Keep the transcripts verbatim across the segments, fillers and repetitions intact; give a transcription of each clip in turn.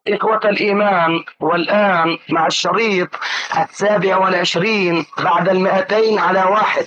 إخوة الإيمان، والآن مع الشريط السابع والعشرين بعد المئتين على واحد.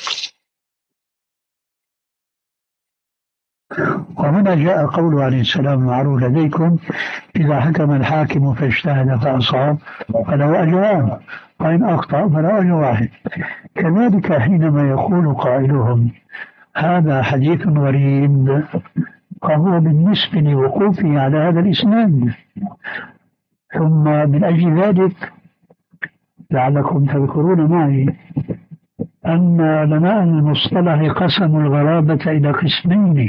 وهنا جاء قوله عليه السلام المعروف لديكم: إذا حكم الحاكم فاجتهد فأصاب فله أجران، وإن أخطأ فله أجر واحد. كذلك حينما يقول قائلهم هذا حديث غريب، فهو بالنسبة لوقوفه على هذا الإسناد. ثم من أجل ذلك لعلكم تذكرون معي أن علماء المصطلح قسموا الغرابة إلى قسمين: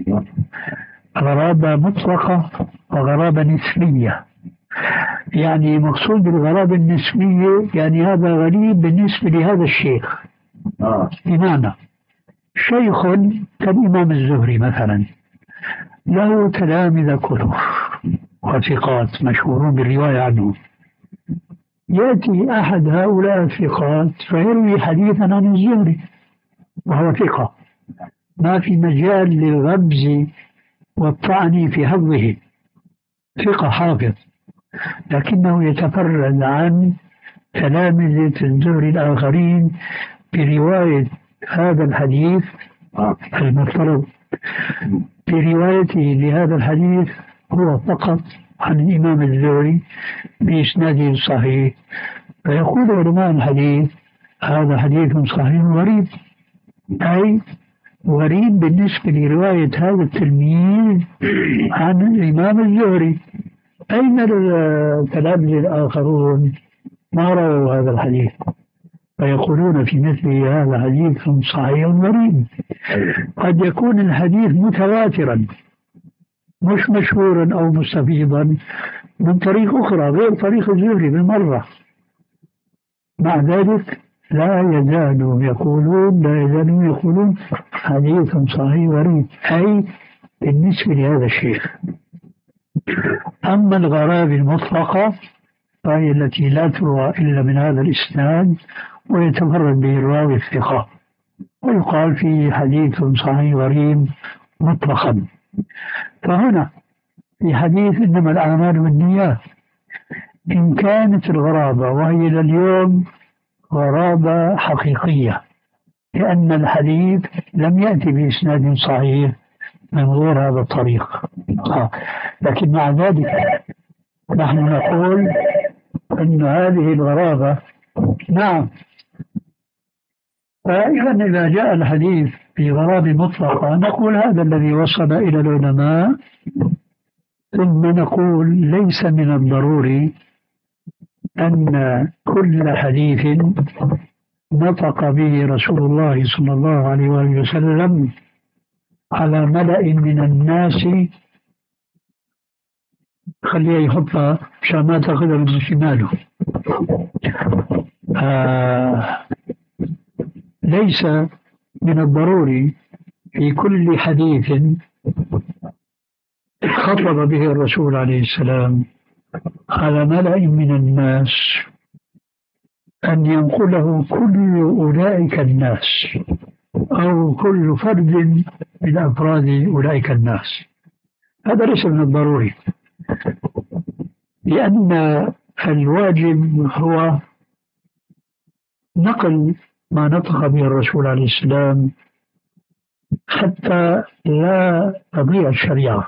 غرابة مطلقة وغرابة نسبية. يعني مقصود بالغرابة النسبية يعني هذا غريب بالنسبة لهذا الشيخ. بمعنى شيخ كالإمام الزهري مثلا له تلامذة كثر وثقات مشهورون بالرواية عنه، يأتي أحد هؤلاء الثقات فيروي حديثا عن الزهري وهو ثقة، ما في مجال للغبز والطعن في حظه، ثقة حافظ، لكنه يتفرد عن تلامذة الزهري الآخرين برواية هذا الحديث المفترض بروايته لهذا الحديث هو فقط عن الإمام الزهري بإسناده الصحيح. فيقول علماء الحديث هذا حديث صحيح غريب، أي غريب بالنسبة لرواية هذا التلميذ عن الإمام الزهري. أين التلامذة الآخرون ما رووا هذا الحديث؟ فيقولون في مثل هذا حديث صحيح غريب. قد يكون الحديث متواترا مش مشهورا أو مستفيضا من طريق أخرى غير طريق الزهري بالمرة، مع ذلك لا يزالوا يقولون لا يزالوا يقولون حديث صحيح غريب، أي بالنسبة لهذا الشيخ. أما الغرابة المطلقة فهي التي لا تروى إلا من هذا الإسناد ويتفرد به الراوي الثقة، ويقال فيه حديث صحيح غريب مطلقا. فهنا في حديث إنما الأعمال بالنيات، إن كانت الغرابة وهي لليوم غرابة حقيقية لأن الحديث لم يأتي بإسناد صحيح من غير هذا الطريق، آه. لكن مع ذلك نحن نقول أن هذه الغرابة نعم. فإذا إذا جاء الحديث في غرابة مطلقة نقول هذا الذي وصل إلى العلماء، ثم نقول ليس من الضروري أن كل حديث نطق به رسول الله صلى الله عليه وآله وسلم على ملأ من الناس، خليه يحطها عشان ما تاخذها من شماله. آه ليس من الضروري في كل حديث خطب به الرسول عليه السلام على ملأ من الناس أن ينقله كل أولئك الناس أو كل فرد من أفراد أولئك الناس. هذا ليس من الضروري، لأن الواجب هو نقل ما نطق به الرسول عليه السلام حتى لا تضيع الشريعة،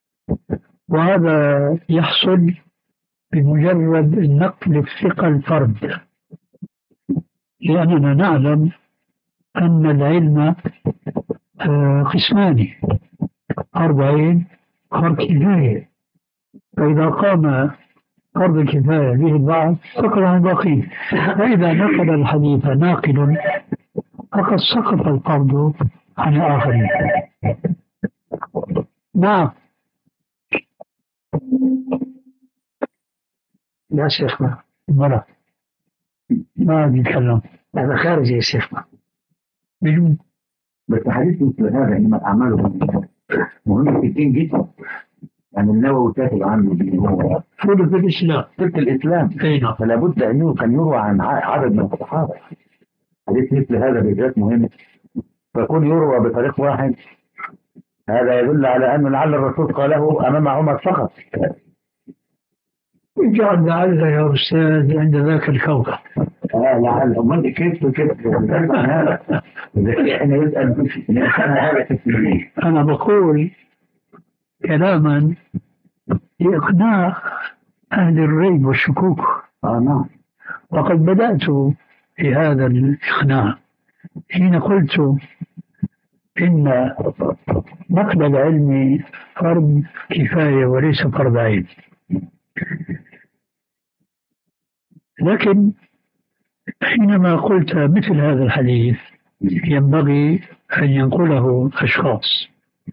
وهذا يحصل بمجرد النقل الثقة الفرد، لأننا نعلم أن العلم قسمان: أربعين فرض كفاية، فإذا قام فرض الكفاية به البعض سقط عن الباقين، فإذا نقل الحديث ناقل فقد سقط الفرض عن الآخرين. نعم يا شيخنا مرة ما بيتكلم، هذا خارجي يا شيخنا بيجون. بس حديث مثل هذا إنما الأعمال مهم في الدين جدا، يعني النووي كاتب عنه هو ثلث الإسلام ثلث الإسلام، فلا بد أنه كان يروى عن عدد من الصحابة. حديث مثل هذا بالذات مهم، فكون يروى بطريق واحد هذا يدل على أن لعل الرسول قاله أمام عمر فقط، اجعل لعل يا أستاذ عند ذاك الكوكب. اه لعل امال كيف كيف هذا احنا يسال الانسان هذا تسليم. أنا بقول كلاما لإقناع أهل الريب والشكوك. اه نعم. وقد بدأت في هذا الإقناع حين قلت إن نقل العلم فرض كفاية وليس فرض عين. لكن حينما قلت مثل هذا الحديث ينبغي أن ينقله أشخاص،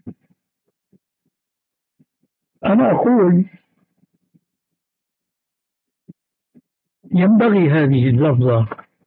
أنا أقول ينبغي هذه اللفظة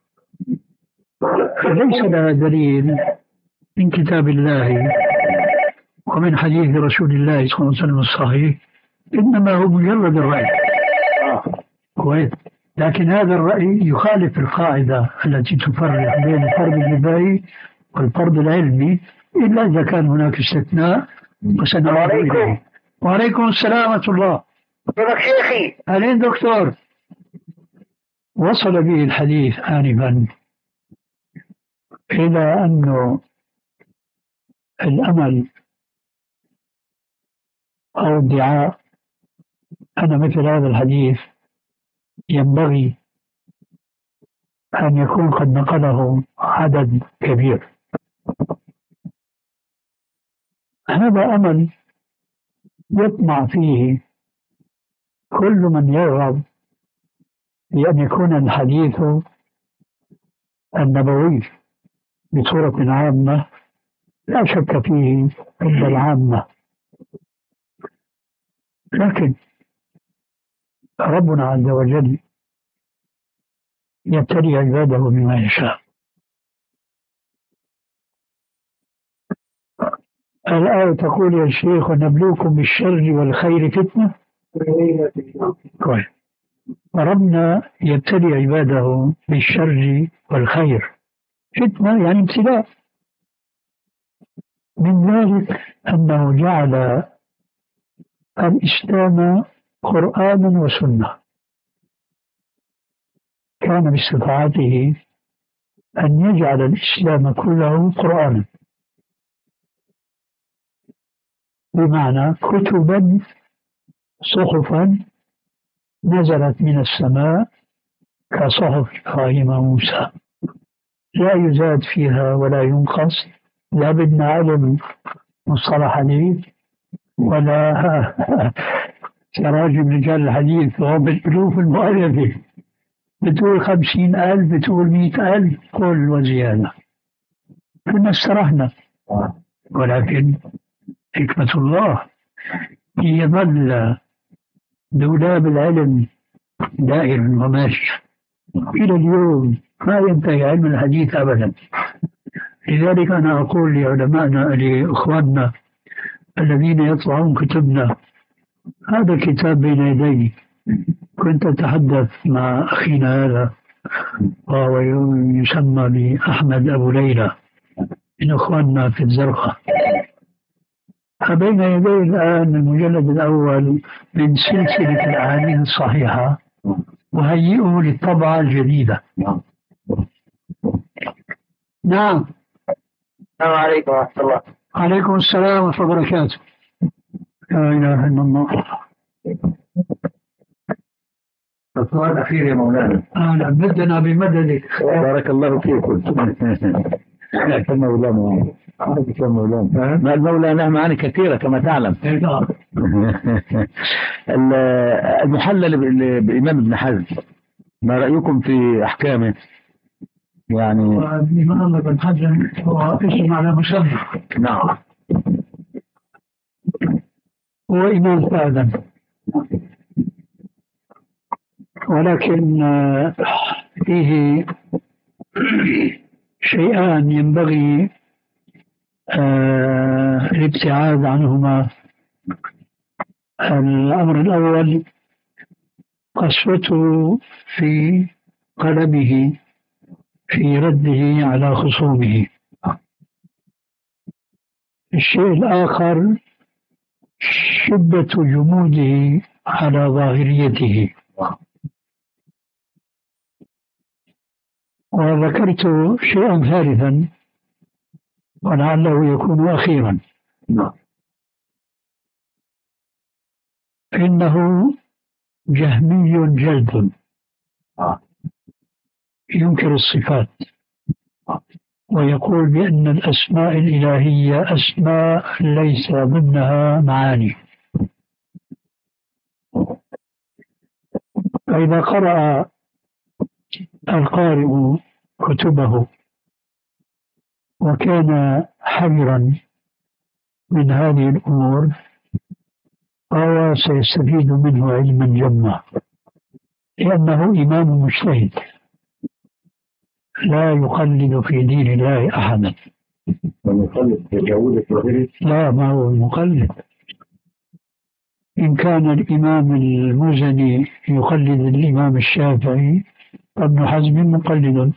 ليس لها دليل من كتاب الله ومن حديث رسول الله صلى الله عليه وسلم الصحيح، إنما هو مجرد الرأي. كويس. لكن هذا الرأي يخالف القاعدة التي تفرق بين الفرض الكفائي والفرض العلمي إلا إذا كان هناك استثناء وسنعود إليه. وعليكم السلام ورحمة الله. كيفك شيخي؟ أهلين دكتور. وصل به الحديث آنفا إلى أنه الأمل أو ادعاء أن مثل هذا الحديث ينبغي أن يكون قد نقله عدد كبير. هذا أمل يطمع فيه كل من يرغب بأن يكون الحديث النبوي بصورة عامة لا شك فيه عند العامة. لكن ربنا عز وجل يبتلي عباده بما يشاء. الآية تقول يا شيخ ونبلوكم بالشر والخير فتنة. كويس. ربنا يبتلي عباده بالشر والخير فتنة يعني ابتلاء. من ذلك أنه جعل الإسلام قرآنا وسنة. كان باستطاعته أن يجعل الإسلام كله قرآنا، بمعنى كتبا صحفا نزلت من السماء كصحف إبراهيم وموسى لا يزاد فيها ولا ينقص، لا بدنا علم مصطلح حديث ولا تراجم رجال الحديث وهو بالألوف المؤلفة، بتقول خمسين ألف بتقول مئة ألف قل وزيادة، كنا استرحنا. ولكن حكمة الله يظل دولاب العلم دائر وماشي إلى اليوم ما ينتهي علم الحديث أبدا. لذلك أنا أقول لعلمائنا لإخواننا الذين يطبعون كتبنا، هذا الكتاب بين يدي. كنت أتحدث مع أخينا هذا وهو يسمى بأحمد أبو ليلى من إخواننا في الزرقاء. فبين يدي الآن المجلد الأول من سلسلة الأحاديث الصحيحة وهيئه للطبعة الجديدة. نعم. السلام عليكم ورحمة الله. عليكم السلام ورحمة الله وبركاته. لا إله إلا الله. السؤال الأخير يا مولانا. أهلا بدنا بمددك. بارك الله فيكم. كم مولانا كم مولانا ما المولانا معاني كثيرة كما تعلم. المحلل بإمام ابن حزم ما رأيكم في أحكامه؟ يعني الإمام ابن حزم هو اسم على مسمى. نعم. هو إمام فعلا، ولكن فيه شيئان ينبغي الابتعاد عنهما. الأمر الأول قسوته في قلبه في رده على خصومه. الشيء الآخر شدة جموده على ظاهريته. وذكرت شيئا ثالثا ولعله يكون أخيرا. نعم. إنه جهمي جلد آه. ينكر الصفات آه. ويقول بأن الأسماء الإلهية أسماء ليس ضمنها معاني. فإذا قرأ القارئ كتبه وكان حذرا من هذه الأمور فهو سيستفيد منه علما جما، لأنه إمام مجتهد لا يقلد في دين الله أحدا. ونقلد في جودة وغيره؟ لا، ما هو مقلد. إن كان الإمام المزني يقلد الإمام الشافعي فابن حزم مقلد،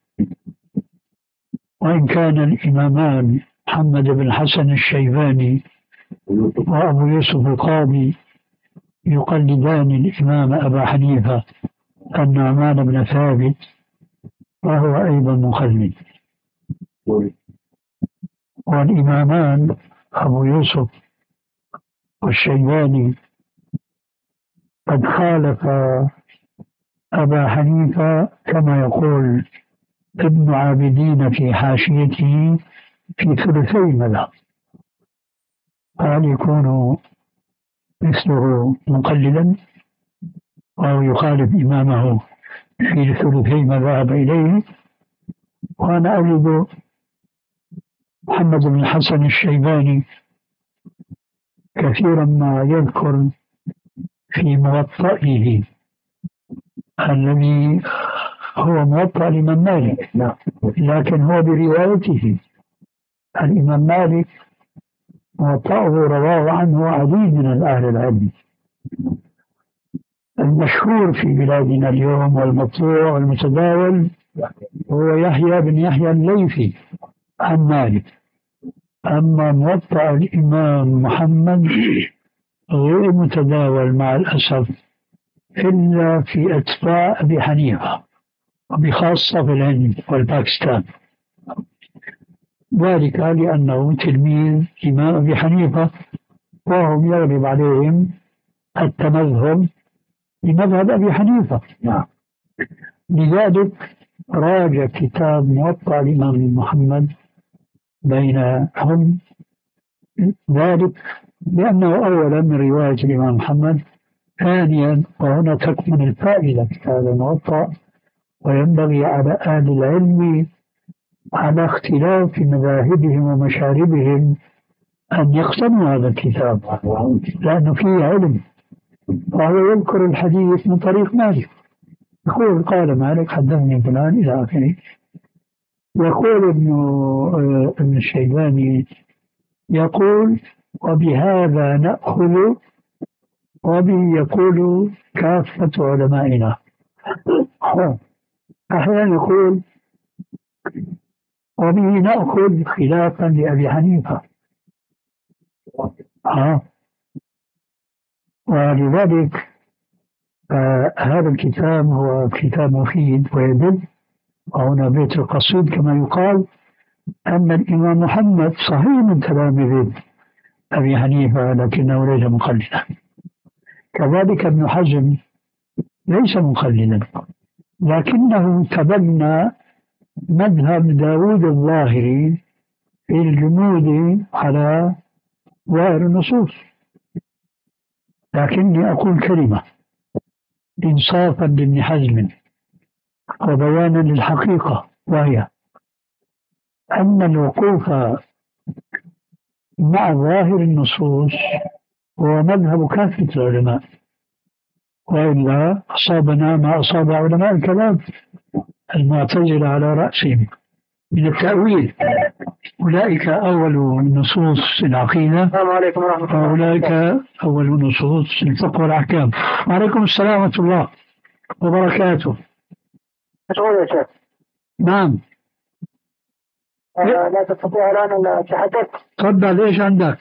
وإن كان الإمامان محمد بن حسن الشيباني وأبو يوسف القاضي يقلدان الإمام أبا حنيفة النعمان بن ثابت فهو أيضا مقلد. والإمامان أبو يوسف والشيباني قد خالف أبا حنيفة كما يقول ابن عابدين في حاشيته في ثلثي المذهب، هل يكون مثله مقلدا أو يخالف إمامه في ثلثي ما ذهب إليه؟ وأنا أجد محمد بن الحسن الشيباني كثيرا ما يذكر في موطئه الذي هو موطأ الإمام مالك، لكن هو بروايته. الإمام مالك موطأه رواه عنه عديد من أهل العلم. المشهور في بلادنا اليوم والمطبوع والمتداول هو يحيى بن يحيى الليثي عن مالك، أما موطأ الإمام محمد غير متداول مع الأسف إلا في أتباع أبي حنيفة وبخاصة في الهند والباكستان، ذلك لأنه تلميذ إمام أبي حنيفة وهم يغلب عليهم التمذهب بمذهب أبي حنيفة. لذلك راجع كتاب موطأ الإمام محمد بينهم، ذلك لأنه أولا من رواية الإمام محمد، ثانيا وهنا تكمن الفائدة في هذا الموطأ، وينبغي على أهل العلم على اختلاف مذاهبهم ومشاربهم أن يقتنوا هذا الكتاب لأنه فيه علم. وهو يذكر الحديث من طريق مالك، يقول قال مالك حدثني فلان إلى آخره. يقول ابن ابن الشيباني يقول وبهذا نأخذ وبه يقول كافة علمائنا. أحيانا يقول وبه نأخذ خلافا لأبي حنيفة. آه. ولذلك آه هذا الكتاب هو كتاب مفيد ويدل، وهنا بيت القصيد كما يقال أن الإمام محمد صحيح من تلاميذ أبي حنيفة لكنه ليس مقلدا. كذلك ابن حزم ليس مقلدا لكنه تبنى مذهب داود الظاهري في الجمود على ظاهر النصوص. لكني أقول كلمة إنصافا لابن حزم وبيانا للحقيقة، وهي أن الوقوف مع ظاهر النصوص هو مذهب كافة العلماء، وإلا أصابنا ما أصاب علماء الكلام المعتزلة على رأسهم من التأويل. أولئك أول نصوص العقيدة وأولئك أول نصوص الفقه والأحكام. وعليكم السلام ورحمة الله وبركاته. مشغول يا شيخ؟ نعم. لا تستطيع الآن التحدث؟ تفضل، إيش عندك؟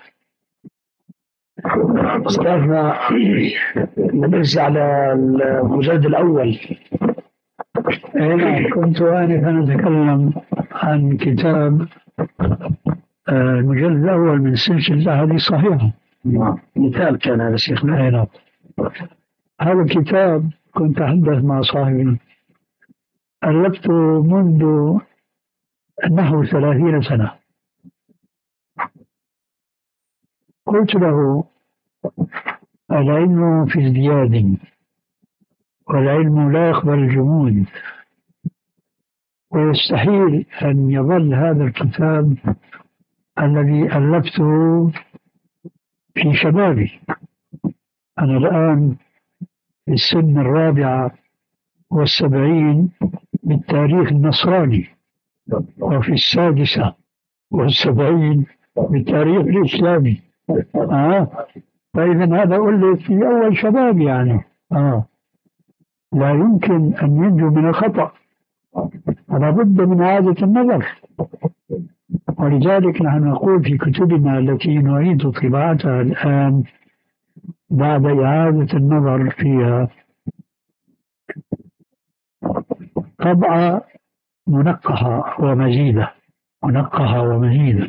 أستاذنا نرجع على المجلد الأول نعم، كنت آنفا أتكلم عن كتاب آه، المجلد الأول من سلسلة هذه صحيحة. مثال كان هذا شيخنا. نعم. هذا الكتاب كنت أتحدث مع صاحبي، ألفته منذ نحو ثلاثين سنة. قلت له: العلم في ازدياد، والعلم لا يقبل الجمود، ويستحيل أن يظل هذا الكتاب الذي ألفته في شبابي. أنا الآن في السن الرابعة والسبعين بالتاريخ النصراني، وفي السادسة والسبعين بالتاريخ الإسلامي. آه. فإذا هذا أقول لك في أول شباب يعني. آه. لا يمكن أن ينجو من الخطأ، فلا بد من إعادة النظر. ولذلك نحن نقول في كتبنا التي نعيد طباعتها الآن بعد إعادة النظر فيها طبعة منقحة ومزيدة، منقحة ومزيدة.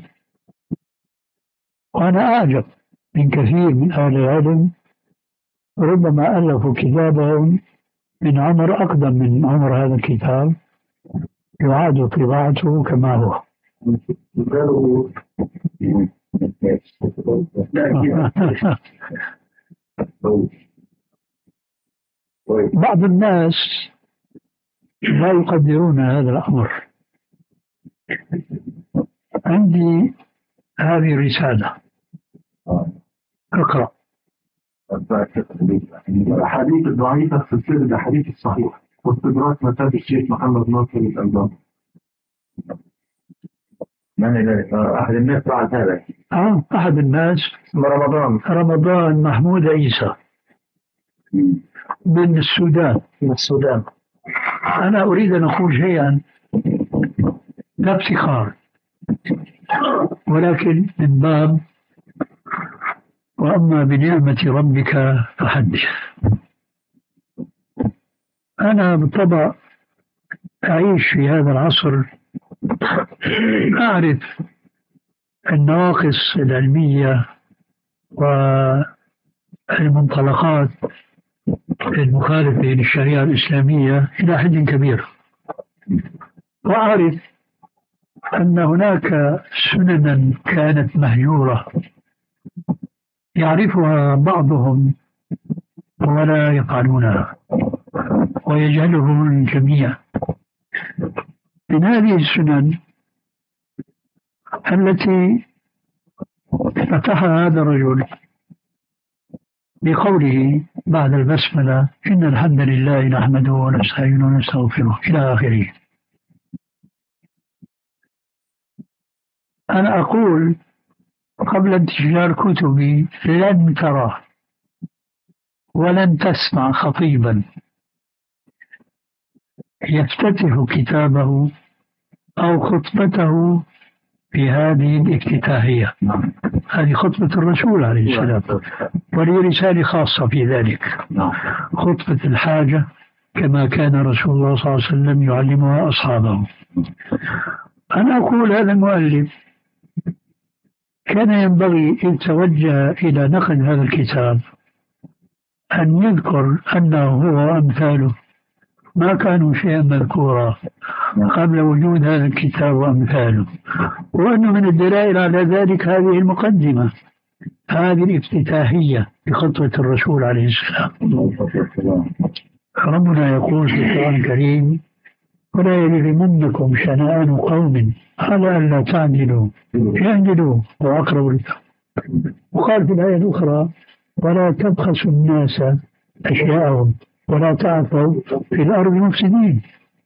وأنا أعجب من كثير من أهل العلم ربما ألفوا كتابهم من عمر أقدم من عمر هذا الكتاب، يعاد طباعته كما هو. بعض الناس لا يقدرون هذا الأمر. عندي هذه الرسالة، اقرأ. الأحاديث الضعيفة في سلسلة الأحاديث الصحيحة واستدراك مسافة الشيخ محمد ناصر الألباني. من أحد الناس فعل هذا؟ آه أحد الناس رمضان رمضان محمود عيسى من السودان. من السودان. أنا أريد أن أقول شيئا لا افتخار، ولكن من باب وأما بنعمة ربك فحدث. أنا بالطبع أعيش في هذا العصر، أعرف النواقص العلمية والمنطلقات المخالفة للشريعة الإسلامية إلى حد كبير، وأعرف أن هناك سننا كانت مهجورة يعرفها بعضهم ولا يفعلونها ويجهلهم الجميع. من هذه السنن التي فتحها هذا الرجل بقوله بعد البسملة: إن الحمد لله نحمده ونستعينه ونستغفره إلى آخره. أنا أقول قبل انتشار كتبي: لن ترى ولن تسمع خطيبا يفتتح كتابه أو خطبته في هذه الافتتاحية. هذه خطبة الرسول عليه السلام، ولي رسالة خاصة في ذلك، خطبة الحاجة، كما كان رسول الله صلى الله عليه وسلم يعلمها أصحابه. أنا أقول هذا المؤلف كان ينبغي إن توجه إلى نقد هذا الكتاب أن يذكر أنه هو وأمثاله ما كانوا شيئا مذكورا قبل وجود هذا الكتاب وأمثاله، وأنه من الدلائل على ذلك هذه المقدمة، هذه الافتتاحية بخطوة الرسول عليه السلام. ربنا يقول في القرآن الكريم: ولا يجرمنكم شنآن قوم على ألا تعدلوا اعدلوا وأقربوا للتقوى. وقال في الآية الأخرى: ولا تبخسوا الناس أشياءهم ولا تعثوا في الأرض مفسدين.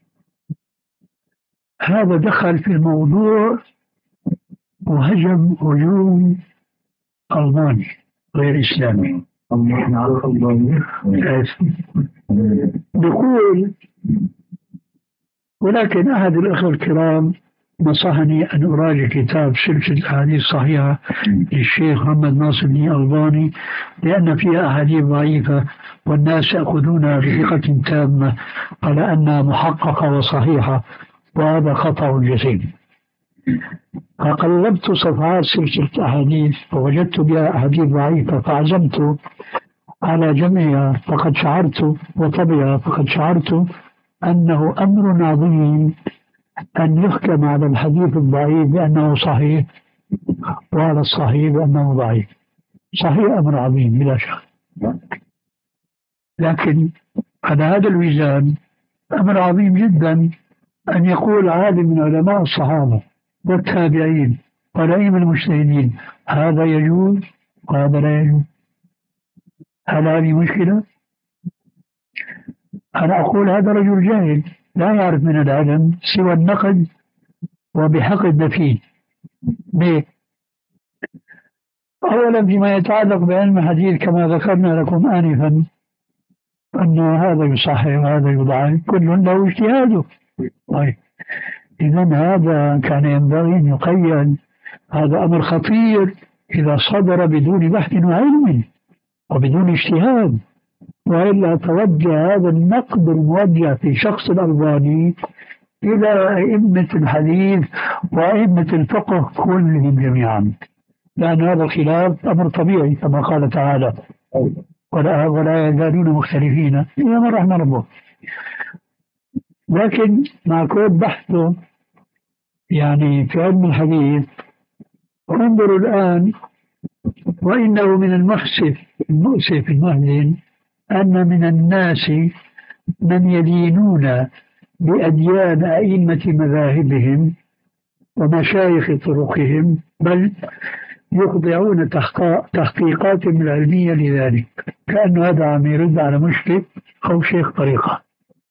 هذا دخل في الموضوع وهجم هجوم ألماني غير إسلامي. بيقول: ولكن أحد الأخوة الكرام نصحني أن أراجع كتاب سلسلة الأحاديث الصحيحة للشيخ محمد ناصر الألباني، لأن فيها أحاديث ضعيفة والناس يأخذونها بثقة تامة على أنها محققة وصحيحة، وهذا خطأ جسيم. فقلبت صفحات سلسلة أحاديث فوجدت بها أحاديث ضعيفة، فعزمت على جمعها، فقد شعرت وطبعها فقد شعرت أنه أمر عظيم أن يحكم على الحديث الضعيف بأنه صحيح وعلى الصحيح بأنه ضعيف. صحيح أمر عظيم بلا شك، لكن على هذا الوزان أمر عظيم جدا أن يقول عالم من علماء الصحابة والتابعين والأئمة المجتهدين هذا يجوز وهذا لا يجوز. هل هذه مشكلة؟ أنا أقول هذا رجل جاهل لا يعرف من العلم سوى النقد وبحق الدفين. ليه؟ أولا فيما يتعلق بعلم الحديث كما ذكرنا لكم آنفا أن هذا يصحح وهذا يضعف، كل له اجتهاده. طيب إذا هذا كان ينبغي أن يقيد، هذا أمر خطير إذا صدر بدون بحث وعلم وبدون اجتهاد، وإلا توجه هذا النقد الموجه في شخص الألباني إلى أئمة الحديث وأئمة الفقه كلهم جميعا، لأن هذا الخلاف أمر طبيعي كما قال تعالى ولا, ولا يزالون مختلفين إلا من رحم ربه. لكن مع كل بحثه يعني في علم الحديث، انظروا الآن، وإنه من المؤسف المؤسف المحزن أن من الناس من يدينون بأديان أئمة مذاهبهم ومشايخ طرقهم، بل يخضعون تحقيقاتهم العلمية لذلك، كأن هذا عم يرد على مشرك أو شيخ طريقة.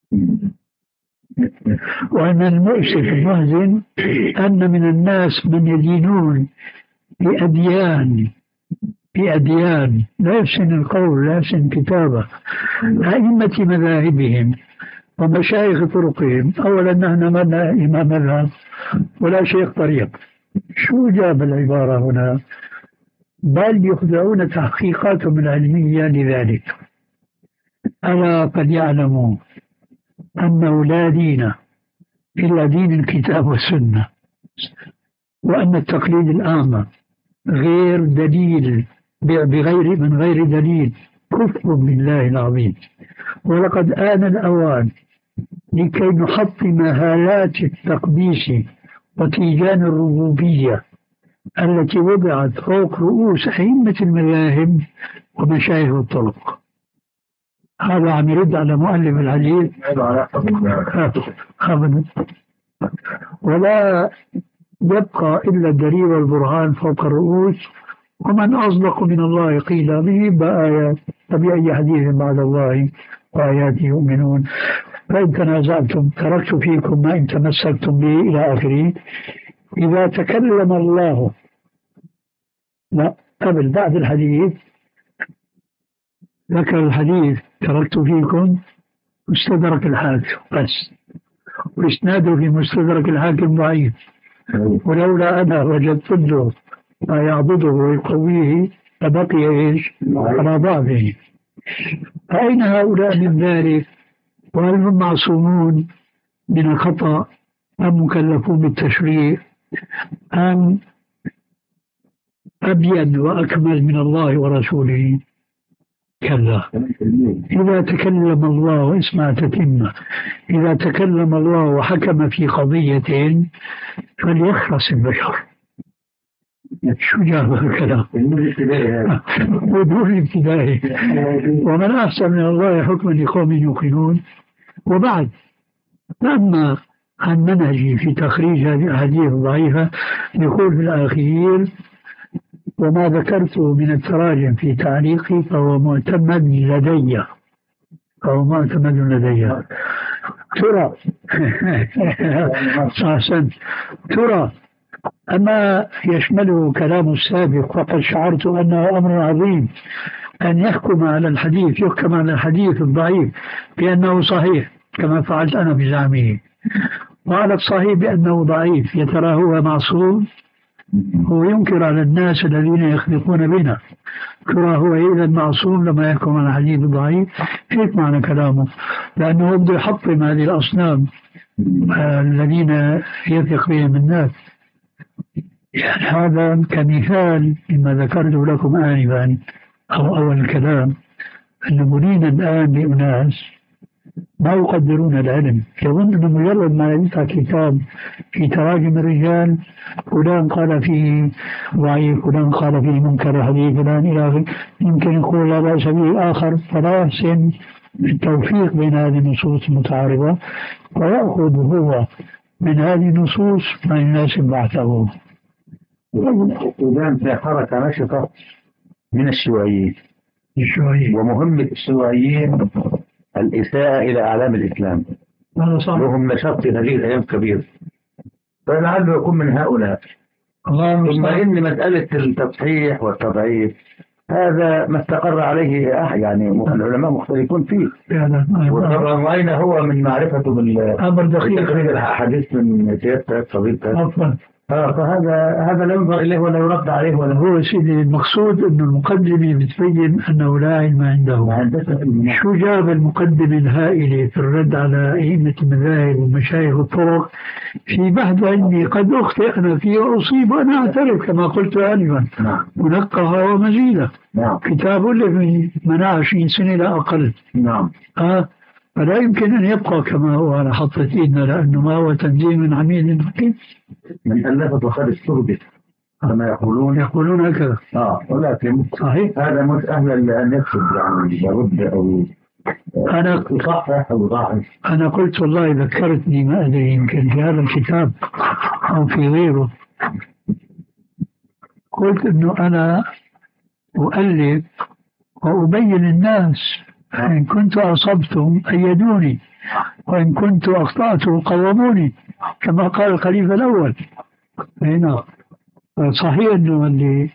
وأن المؤسف المحزن أن من الناس من يدينون بأديان بأديان لا يحسن القول لا يحسن كتابة أئمة مذاهبهم ومشايخ طرقهم. أولا نحن ما إمام مذهب ولا شيخ طريق، شو جاب العبارة هنا؟ بل يخضعون تحقيقاتهم العلمية لذلك. ألا قد يعلموا أنه لا دين إلا دين الكتاب والسنة، وأن التقليد الأعمى غير دليل بغير من غير دليل كفر بالله العظيم. ولقد آن الأوان لكي نحطم هالات التقديس وتيجان الربوبية التي وضعت فوق رؤوس أئمة المذاهب ومشايخ الطرق. هذا عم يرد على مؤلف الحديث ولا يبقى إلا الدليل والبرهان فوق الرؤوس، ومن أصدق من الله قيل به بآيات، فبأي حديث بعد الله وآياته يؤمنون. فإن تنازعتم تركت فيكم ما إن تمسكتم به إلى آخره. إذا تكلم الله لا قبل بعد الحديث ذكر الحديث تركت فيكم مستدرك الحاكم بس، وإسناده في مستدرك الحاكم ضعيف، ولولا أنا وجدت له ما يعبده ويقويه لبقي إيش على ضعفه. فأين هؤلاء من ذلك؟ وهل هم معصومون من الخطأ أم مكلفون بالتشريع أم أبين وأكمل من الله ورسوله؟ كلا. إذا تكلم الله واسمع تتمة، إذا تكلم الله وحكم في قضية فليخرس البشر. شو جاب الكلام؟ بدون ابتدائي. ومن أحسن من الله حكما لقوم يوقنون. وبعد أما عن منهجي في تخريج هذه الأحاديث الضعيفة يقول في الأخير: وما ذكرته من التراجم في تعليقي فهو معتمد لدي فهو معتمد لدي ترى أحسنت ترى أما يشمله كلام السابق فقد شعرت أنه أمر عظيم أن يحكم على الحديث يحكم على الحديث الضعيف بأنه صحيح كما فعلت أنا بزعمه، وعلى الصحيح بأنه ضعيف. يترى هو معصوم؟ هو ينكر على الناس الذين يخلقون بنا. ترى هو إذا معصوم لما يحكم على حديث ضعيف؟ هيك معنى كلامه، لأنه بده يحطم هذه الأصنام آه الذين يثق بهم الناس. يعني هذا كمثال لما ذكرته لكم آنفا أو أول الكلام، أن نريد الآن لأناس ما يقدرون العلم، يظن أنه مجرد ما يفتح كتاب في تراجم الرجال فلان قال فيه ضعيف، فلان قال فيه منكر حديث، فلان إلى آخره، يمكن يقول لا بأس به آخر، فلا يحسن التوفيق بين هذه النصوص المتعارضة، ويأخذ هو من هذه النصوص ما يناسب بعثه. السودان في حركة نشطة من الشيوعيين، الشيوعيين، ومهمة الشيوعيين الإساءة إلى أعلام الإسلام. هذا صح. لهم نشاط في هذه الأيام كبير، فلعله يكون من هؤلاء. ثم إن مسألة التصحيح والتضعيف هذا ما استقر عليه يعني العلماء مختلفون فيه، وطبعا رأينا هو من معرفته بالتقريب الحديث من سيادة فضيلة. آه فهذا هذا لا ينظر إليه ولا يرد عليه ولا هو سيدي. المقصود أنه المقدمة بتبين أنه لا علم عنده. شو جاب المقدمة الهائلة في الرد على أئمة المذاهب والمشايخ والطرق في بحث علمي قد أخطئ أنا فيه وأصيب وأنا أعترف كما قلت آنفا، منقها ومزيدة. نعم. كتاب اللي من عشرين سنة لا أقل. نعم. آه فلا يمكن أن يبقى كما هو على حطة إيدنا، لأنه ما هو تنزيل من حميد حكيم. من ألفت وقد استربت كما يقولون يقولون هكذا. آه ولكن صحيح. هذا مش أهلا لأن يكتب يعني يرد أو أنا يصحح أو يضاعف. أنا قلت والله ذكرتني ما أدري يمكن في هذا الكتاب أو في غيره، قلت إنه أنا أؤلف وأبين الناس، إن كنت أصبتم أيدوني وإن كنت أخطأت قوموني كما قال الخليفة الأول. هنا صحيح أنه اللي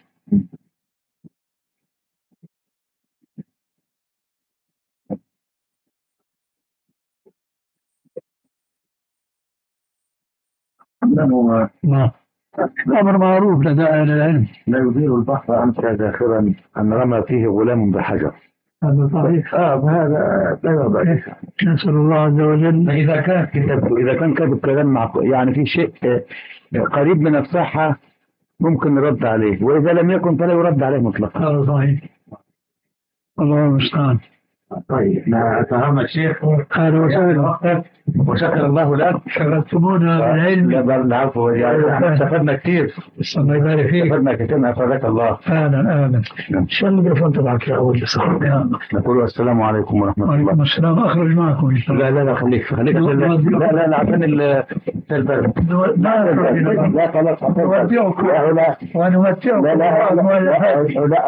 ما الأمر معروف لدى أهل العلم. لا يدير البحر أمسى ذاخرا أن رمى فيه غلام بحجر. هذا صحيح. آه هذا لا يرضى. نسأل الله عز وجل. إذا كان كتابته إذا كان كتب كلام مع يعني في شيء قريب من الصحة ممكن نرد عليه، وإذا لم يكن فلا يرد عليه مطلقا. هذا صحيح. الله المستعان. طيب فهم الشيخ. أهلا وسهلا وشكر الله لك. شرفتمونا بالعلم. لا العفو، استفدنا كثير. الله يبارك فيك. استفدنا كثير، أفادك الله. أهلا أهلا. إن شاء الله الميكروفون تبعك يا أول. نقول السلام عليكم ورحمة الله. وعليكم السلام. أخرج معكم إن شاء الله. لا لا لا خليك خليك. لا لا لا عشان البرد. لا لا خلاص. نودعكم ونمتعكم. لا لا لا.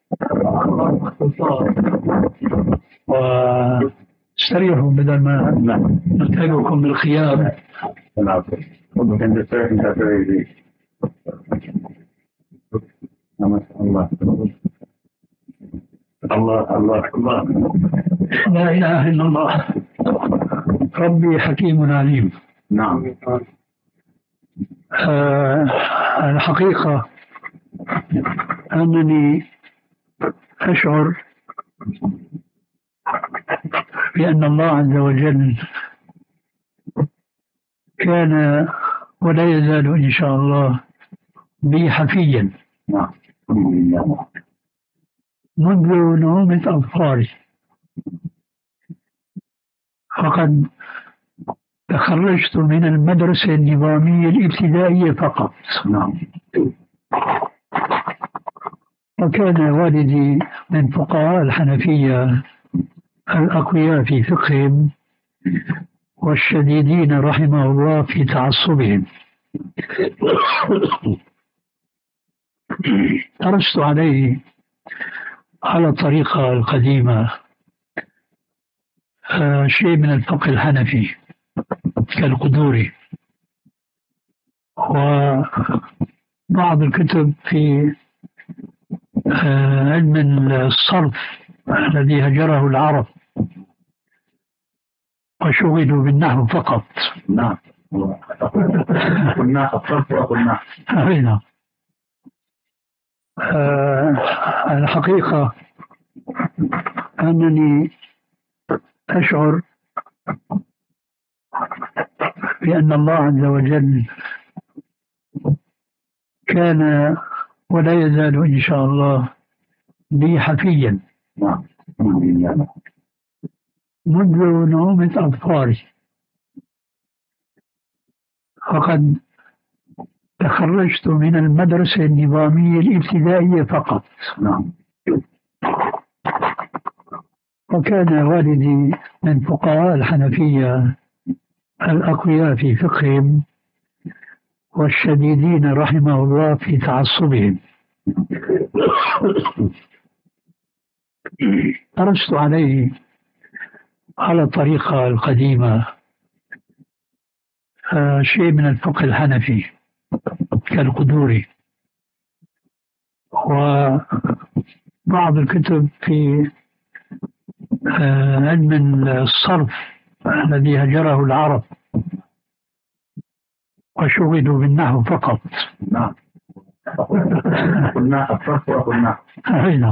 واستريحوا بدل ما نتعبكم بالخيار. الله الله الله الله لا إله إلا الله. ربي حكيم عليم. نعم. آه الحقيقة أنني أشعر بأن الله عز وجل كان ولا يزال إن شاء الله بي حفيا منذ نعومة أظفاري. فقد تخرجت من المدرسة النظامية الابتدائية فقط. وكان والدي من فقهاء الحنفية الأقوياء في فقههم والشديدين رحمه الله في تعصبهم. درست عليه على الطريقة القديمة آه شيء من الفقه الحنفي كالقدوري، وبعض الكتب في آه علم الصرف الذي هجره العرب وشغلوا بالنحو فقط. نعم. قلنا الصرف وقلنا. نعم. آه الحقيقة أنني أشعر بأن الله عز وجل كان ولا يزال إن شاء الله بي حفيا منذ نعومة أظفاري، فقد تخرجت من المدرسة النظامية الابتدائية فقط. وكان والدي من فقهاء الحنفية الأقوياء في فقههم والشديدين رحمه الله في تعصبهم. درست عليه على الطريقة القديمة آه شيء من الفقه الحنفي كالقدوري، وبعض الكتب في آه علم الصرف الذي هجره العرب وشغلوا بالنحو فقط. نعم. قلنا الصرف وقلنا نعم.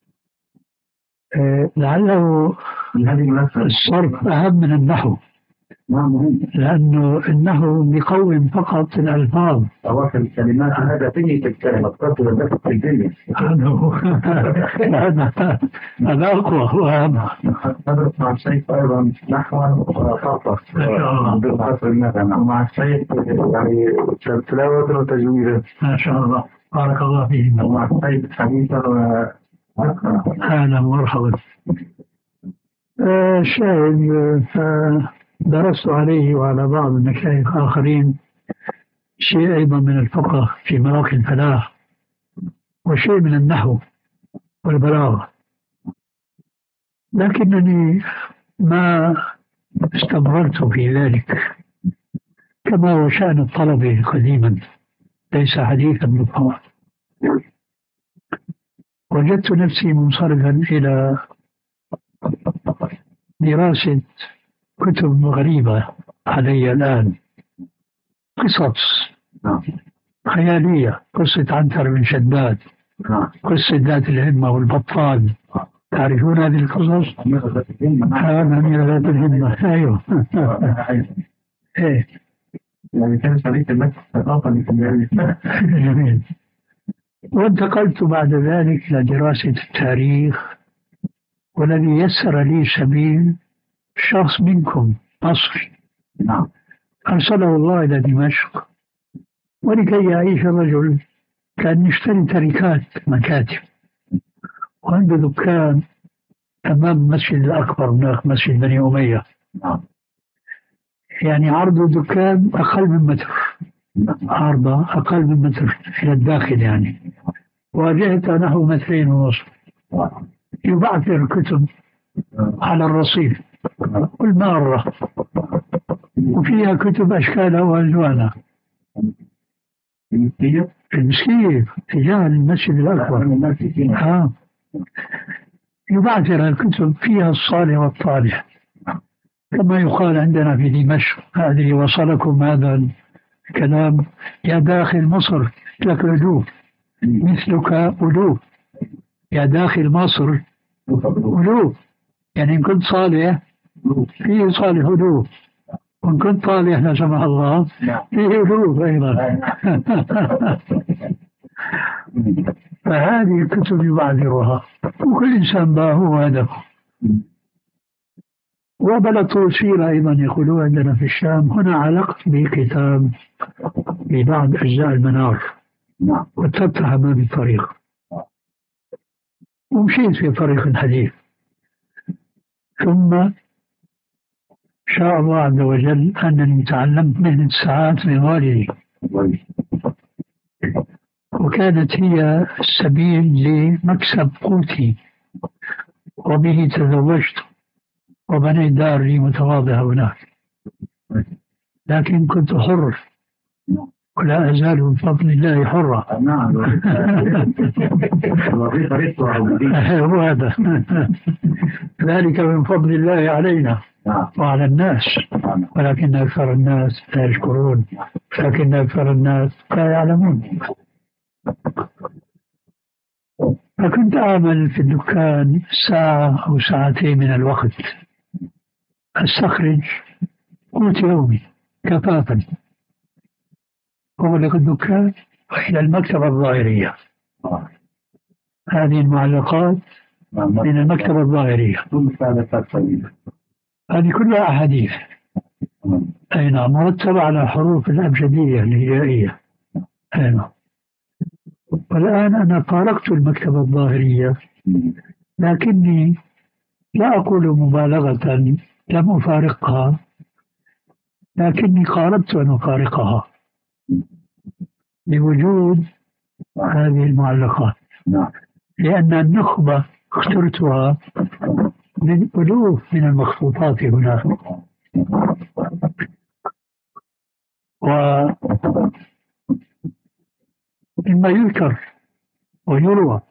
لعله الصرف أهم من النحو، لأنه النحو بيقوم فقط الألفاظ. أواخر الكلمات هذا تنهي الكلمة تصل بس في الدنيا. هذا أقوى وأهم. ندرس مع الشيخ أيضا نحوا وصرفا بالعصر المثل، ومع الشيخ يعني تلاوة وتجويدا. ما شاء الله، بارك الله فيهم. ومع الشيخ حديثا و أهلا ومرحبا. الشاهد فدرست عليه وعلى بعض المشايخ آخرين شيء أيضا من الفقه في مواقع الفلاح، وشيء من النحو والبلاغة، لكنني ما استمررت في ذلك كما هو شأن الطلبة قديما، ليس حديثا بالطبع. وجدت نفسي منصرفا إلى دراسة كتب غريبة علي الآن، قصص خيالية، قصة عنتر بن شداد، قصة ذات الهمة والبطال. تعرفون هذه القصص؟ أميرة ذات الهمة. أيوه. إيه. يعني كان شريك الناس ثقافة جميل. وانتقلت بعد ذلك إلى دراسة التاريخ، والذي يسر لي سبيل شخص منكم مصري أرسله الله إلى دمشق، ولكي يعيش الرجل كان يشتري تركات مكاتب، وعنده دكان أمام المسجد الأكبر هناك، مسجد بني أمية، يعني عرض الدكان أقل من متر، عرضه أقل من متر إلى الداخل يعني، واجهته نحو مترين ونصف. يبعثر كتب على الرصيف والمارة، وفيها كتب أشكالها وألوانها. المسكية تجاه المسجد الأكبر. ها. يبعثر الكتب فيها الصالح والطالح، كما يقال عندنا في دمشق. أدري وصلكم هذا الكلام؟ يا داخل مصر لك ألوف مثلك ألوف، يا داخل مصر ألوف، يعني إن كنت صالح فيه صالح ألوف، وإن كنت طالح لا سمح الله فيه ألوف أيضا. فهذه الكتب يبعثرها، وكل إنسان ما هو هدفه. وبلغت سيرة أيضا يقولون عندنا في الشام. هنا علقت بكتاب ببعض أجزاء المنار، واتبعت أمامي الطريق ومشيت في طريق الحديث. ثم شاء الله عز وجل أنني تعلمت مهنة الساعات من والدي، وكانت هي السبيل لمكسب قوتي، وبه تزوجت وبنيت دار لي متواضعة هناك، لكن كنت حر ولا أزال من فضل الله حرة. هو هذا ذلك من فضل الله علينا وعلى الناس، ولكن أكثر الناس لا يشكرون، لكن أكثر الناس لا يعلمون. فكنت أعمل في الدكان ساعة أو ساعتين من الوقت، أستخرج قوت يومي كفافا، أغلق الدكان وإلى المكتبة الظاهرية. هذه المعلقات من المكتبة الظاهرية، هذه كلها أحاديث، أي نعم، مرتبة على حروف الأبجدية الهجائية. أي نعم. والآن أنا فارقت المكتبة الظاهرية، لكني لا أقول مبالغة لم أفارقها، لكني قاربت أن أفارقها بوجود هذه المعلقات، لأن النخبة اخترتها من ألوف من المخطوطات هناك. ومما يذكر ويروى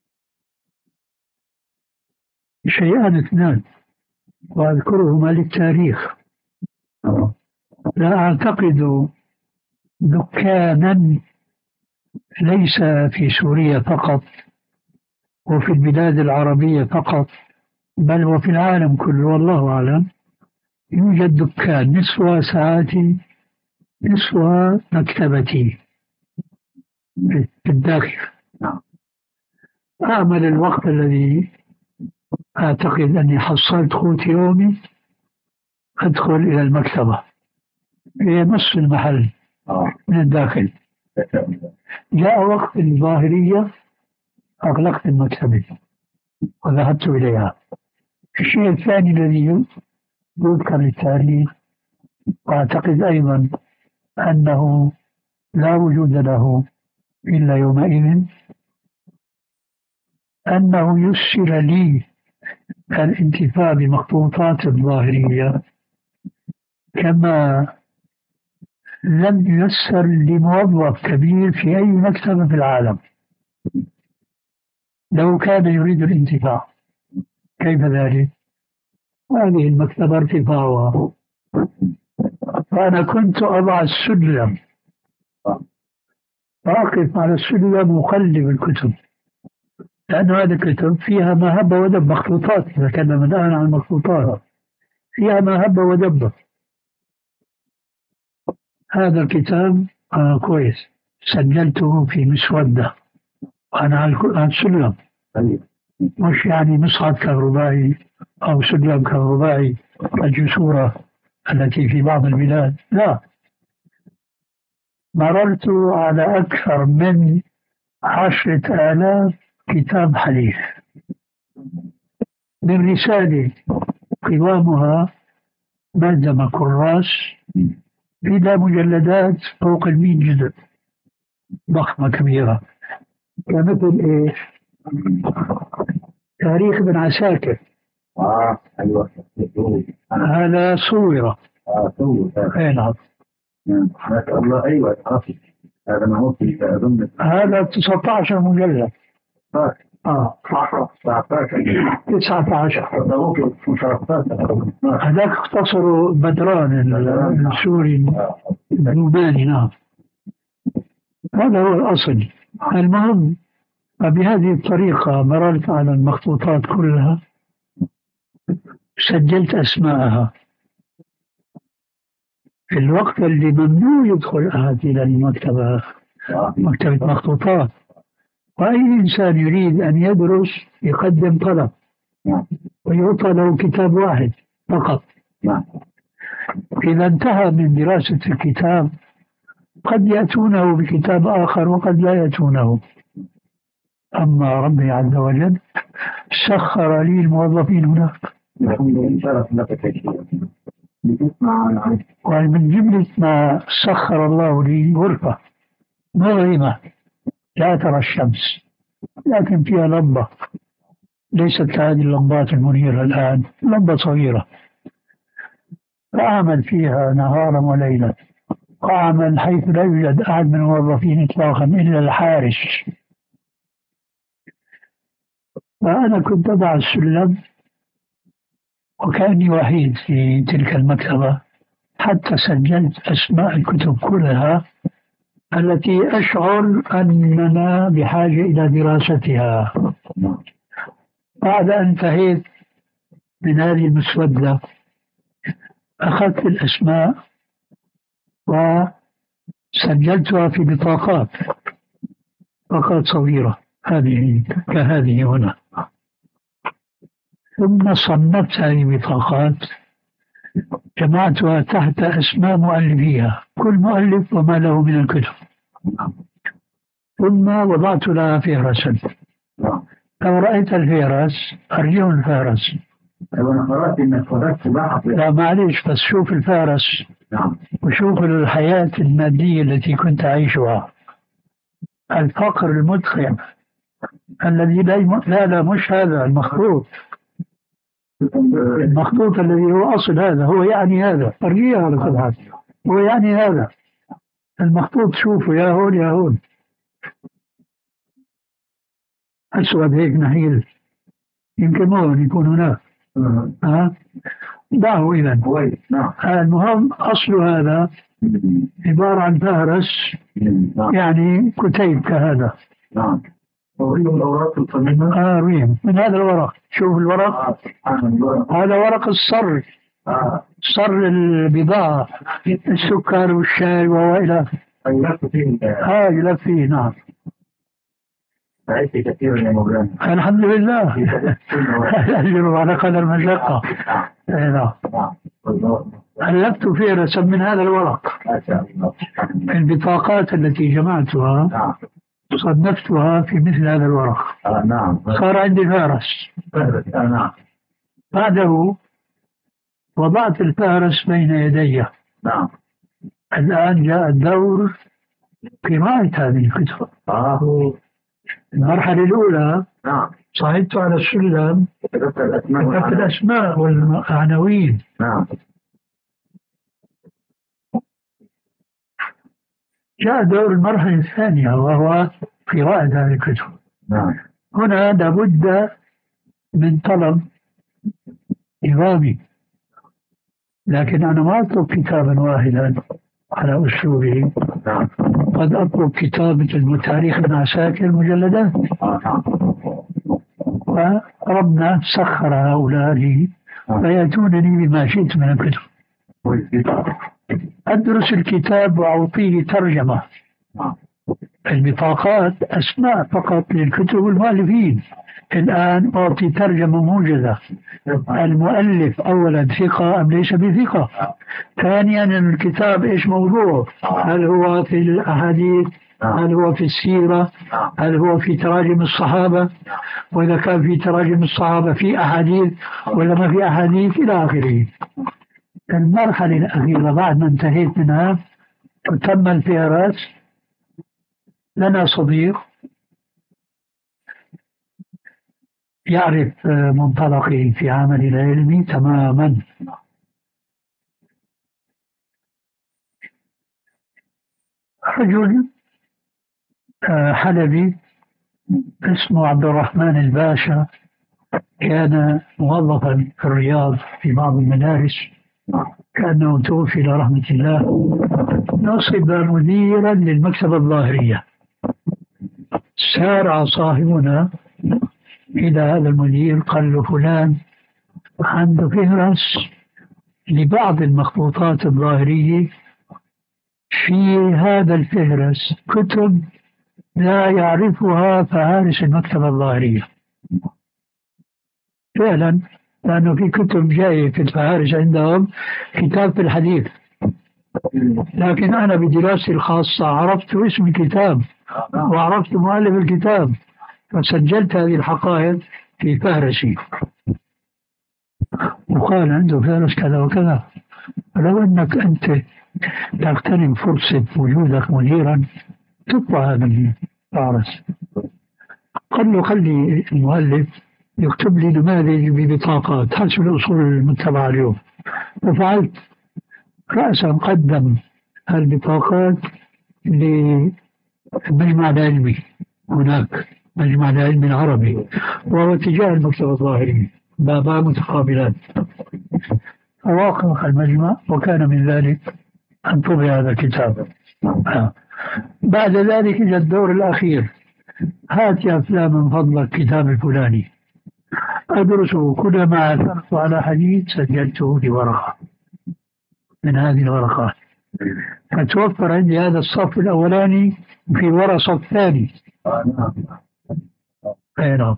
شيئان اثنان وأذكرهما للتاريخ. لا أعتقد دكانا ليس في سوريا فقط وفي البلاد العربية فقط، بل وفي العالم كله والله أعلم، يوجد دكان نصفها ساعاتي نصفها مكتبتي في الداخل. أعمل الوقت الذي أعتقد أني حصلت قوت يومي أدخل إلى المكتبة، هي نصف المحل من الداخل. جاء وقت الظاهرية أغلقت المكتبة وذهبت إليها. الشيء الثاني الذي يذكر للتاريخ وأعتقد أيضا أنه لا وجود له إلا يومئذ، أنه يسر لي الانتفاع بمخطوطات الظاهرية كما لم ييسر لموظف كبير في أي مكتبة في العالم لو كان يريد الانتفاع. كيف ذلك؟ هذه المكتبة ارتفاعها، فأنا كنت أضع السلم وأقف على السلم وأقلب الكتب، لأن هذه الكتب فيها ما هب ودب، مخطوطات، إذا كنا من الآن عن المخطوطات فيها ما هب ودب. هذا الكتاب آه كويس، سجلته في مسودة وأنا على السلم، مش يعني مصعد كهربائي أو سلم كهربائي الجسورة التي في بعض البلاد، لا. مررت على أكثر من عشرة آلاف كتاب حديث، من رسالة قوامها ملزمة كراس إلى مجلدات فوق المئة جزء ضخمة كبيرة، كمثل إيش؟ تاريخ ابن عساكر. آه أيوة. هذا صورة. آه صورة. أي نعم. ما شاء الله. أيوة عرفت. هذا ما هو في أظن. هذا تسعة عشر مجلد. آه. آه. تسعة عشر. تسعة عشر. هذا ممكن مشاركات. هذاك اختصروا بدران السوري الروماني. نعم. هذا هو الأصل. المهم بهذه الطريقة مررت على المخطوطات كلها، سجلت أسماءها في الوقت اللي ممنوع يدخل أحد إلى المكتبة، مكتبة مخطوطات، وأي إنسان يريد أن يدرس يقدم طلب ويعطى له كتاب واحد فقط. إذا انتهى من دراسة الكتاب قد يأتونه بكتاب آخر وقد لا يأتونه. أما ربي عز وجل سخر لي الموظفين هناك، ومن جملة ما سخر الله لي غرفة مظلمة لا ترى الشمس لكن فيها لمبة، ليست كهذه اللمبات المنيرة الآن، لمبة صغيرة، فأعمل فيها نهارا وليلا، وأعمل حيث لا يوجد أحد من الموظفين إطلاقا إلا الحارس. فأنا كنت أضع السلم وكأني وحيد في تلك المكتبة، حتى سجلت أسماء الكتب كلها التي أشعر أننا بحاجة إلى دراستها. بعد أن انتهيت من هذه المسودة أخذت الأسماء وسجلتها في بطاقات، بطاقات صغيرة هذه كهذه هنا، ثم صنفت هذه البطاقات، جمعتها تحت أسماء مؤلفيها، كل مؤلف وما له من الكتب، ثم وضعت لها فهرسا. لو رأيت الفهرس أرجو الفهرس. أنا قرأت إنك قرأت بحث. لا معليش، بس شوف الفهرس وشوف الحياة المادية التي كنت أعيشها، الفقر المدخل الذي لا يم... لا لا مش هذا المخطوط، المخطوط الذي هو أصل هذا، هو يعني هذا أرجيها على كل حال، هو يعني هذا المخطوط، شوفوا يا هون يا هون أسود هيك نحيل، يمكن ما يكون هناك. ها دعه إذا. المهم أصل هذا عبارة عن فهرس، يعني كتيب كهذا. نعم. وريهم الأوراق الثمينة. آه ريهم من هذا الورق، شوف الورق، هذا ورق الصر، صر البضاعة، السكر والشاي وإلى يلف فيه. آه يلف فيه. نعم. تعبت كثيرا يا مولانا. الحمد لله. الأجر على قدر المشقة. نعم. ألفت فهرسا من هذا الورق، البطاقات التي جمعتها صنفتها في مثل هذا الورق. صار عندي فهرس. بعده وضعت الفهرس بين يدي. الآن جاء الدور قراءة هذه الكتب. المرحلة الأولى صعدت على السلم، كتبت الأسماء والعناوين. جاء دور المرحلة الثانية وهو قراءة هذه الكتب. هنا لابد من طلب نظامي، لكن أنا ما أطلب كتابا واحدا على أسلوبه، قد أطلب كتابة المتاريخ ابن عساكر مجلدات، وربنا سخر هؤلاء لي فيأتونني بما شئت من الكتب. أدرس الكتاب وأعطيه ترجمة، البطاقات أسماء فقط للكتب والمؤلفين، الآن أعطي ترجمة موجزة، المؤلف أولا ثقة أم ليس بثقة، ثانيا الكتاب إيش موضوع، هل هو في الأحاديث، هل هو في السيرة، هل هو في تراجم الصحابة، وإذا كان في تراجم الصحابة في أحاديث ولا ما في أحاديث إلى آخره. المرحلة الأخيرة بعد ما انتهيت منها وتم الفهرس، لنا صديق يعرف منطلقي في عملي العلمي تماما، رجل حلبي اسمه عبد الرحمن الباشا، كان موظفا في الرياض في بعض المدارس، كأنه توفي إلى رحمة الله، نصب مديرا للمكتبة الظاهرية. سارع صاحبنا إلى هذا المدير قال له فلان عنده فهرس لبعض المخطوطات الظاهرية، في هذا الفهرس كتب لا يعرفها فهارس المكتبة الظاهرية. فعلا، لأنه في كتب جاية في الفهارس عندهم كتاب في الحديث، لكن أنا بدراستي الخاصة عرفت اسم الكتاب وعرفت مؤلف الكتاب، فسجلت هذه الحقائق في فهرسي. وقال عنده فهرس كذا وكذا، لو أنك أنت تغتنم فرصة وجودك مديرا تطبع هذا الفهرس. قال له خلي المؤلف يكتب لي نماذج ببطاقات حسب الأصول المتبعة اليوم. وفعلت، رأسا قدم البطاقات للمجمع العلمي، هناك مجمع العلمي العربي وهو تجاه المكتبة الظاهرية، بابا متقابلان. فوافق المجمع وكان من ذلك أن طبع هذا الكتاب. بعد ذلك إلى الدور الأخير، هات يا فلان من فضلك كتاب الفلاني أدرسه، كلما عثرت على حديث سجلته لورقة من هذه الورقات، فتوفر عندي هذا الصف الأولاني في ورا صف ثاني. أي نعم.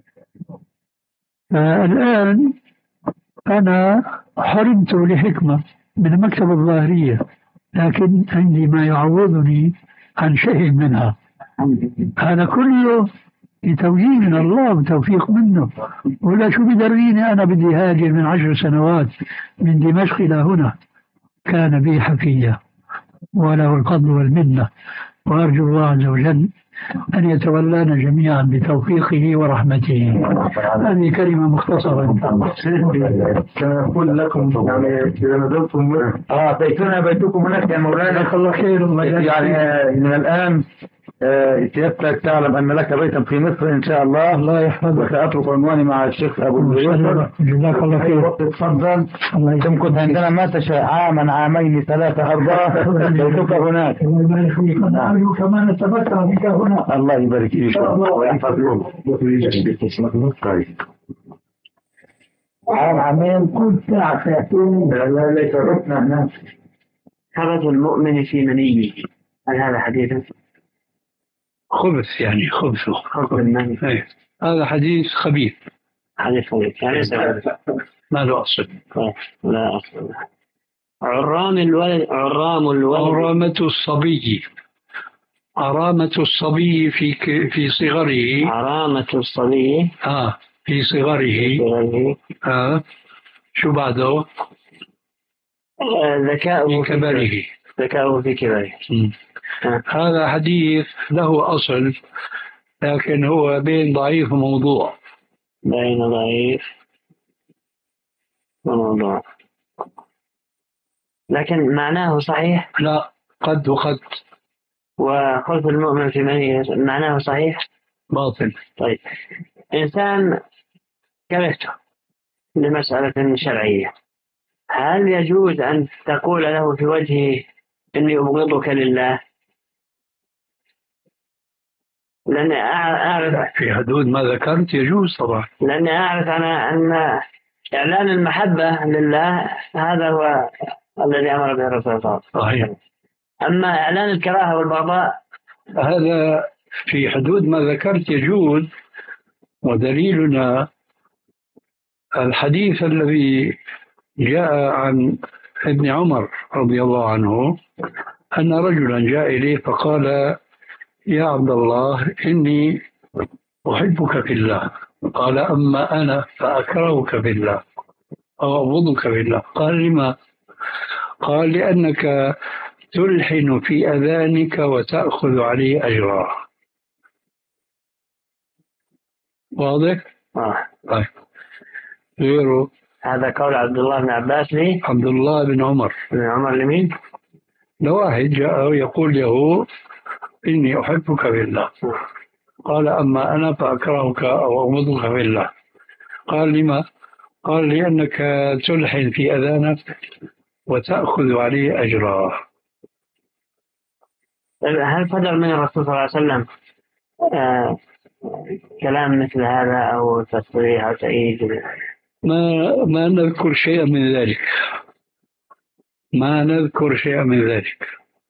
فالآن أنا حرمت لحكمة من المكتبة الظاهرية، لكن عندي ما يعوضني عن شيء منها. هذا كله بتوجيه من الله وتوفيق منه، ولا شو بدريني أنا بدي هاجر من عشر سنوات من دمشق إلى هنا. كان بي حفية وله الفضل والمنة، وأرجو الله عز وجل أن يتولانا جميعا بتوفيقه ورحمته. هذه كلمة مختصرة. كما أقول لكم يعني إذا نزلتم آه بيتنا بيتكم هناك يا مولانا. الله خير. الله يعني من الآن سيادتك تعلم أن لك بيتا في مصر إن شاء الله. الله يحفظك. وسأترك عنواني مع الشيخ أبو يوسف. جزاك الله خير. تفضل. تمكث عندنا ما تشاء، عاما عامين ثلاثة أربعة بيتك هناك. الله يبارك فيك. نحن كمان نتمتع بك هنا. الله يبارك فيك ويحفظكم. عام عامين كل ساعة ساعتين لا ليس ركنا هناك. خرج المؤمن في منيه، هل هذا حديث؟ خبث يعني خبثه. خبث المني. أيه. هذا حديث خبيث. حديث خبيث يعني ما له أصل. لا أصل. عرام الولد، عرام الولد، عرامة الصبي، عرامة الصبي في في صغره. عرامة الصبي آه في صغره. صغره. آه شو بعده؟ ذكاء في كبره. ذكاء في كبره. آه. هذا حديث له أصل، لكن هو بين ضعيف وموضوع. بين ضعيف وموضوع، لكن معناه صحيح. لا، قد وقد. وخلف المؤمن في منيه معناه صحيح باطل. طيب، إنسان كرهته لمسألة شرعية، هل يجوز أن تقول له في وجهه إني أبغضك لله؟ لأني أعرف في حدود ما ذكرت يجوز طبعا. لأني أعرف أنا أن إعلان المحبة لله هذا هو الذي أمر به الرسول صلى الله عليه وسلم. أما إعلان الكراهة والبغضاء هذا في حدود ما ذكرت يجوز، ودليلنا الحديث الذي جاء عن ابن عمر رضي الله عنه أن رجلا جاء إليه فقال: يا عبد الله إني أحبك في الله. قال: أما أنا فأكرهك في الله أو أبغضك في الله. قال: لما؟ قال: لأنك تلحن في أذانك وتأخذ عليه أجرا. واضح؟ آه. طيب، غيره. هذا قول عبد الله بن عباس لي. عبد الله بن عمر. بن عمر لمين؟ لواحد جاء يقول له: إني أحبك في الله. قال: أما أنا فأكرهك أو أبغضك في الله. قال: لما؟ قال: لأنك تلحن في أذانك وتأخذ عليه أجرا. هل صدر من الرسول صلى الله عليه وسلم آه كلام مثل هذا أو تصريح أو تأييد؟ ما ما نذكر شيئا من ذلك، ما نذكر شيئا من ذلك.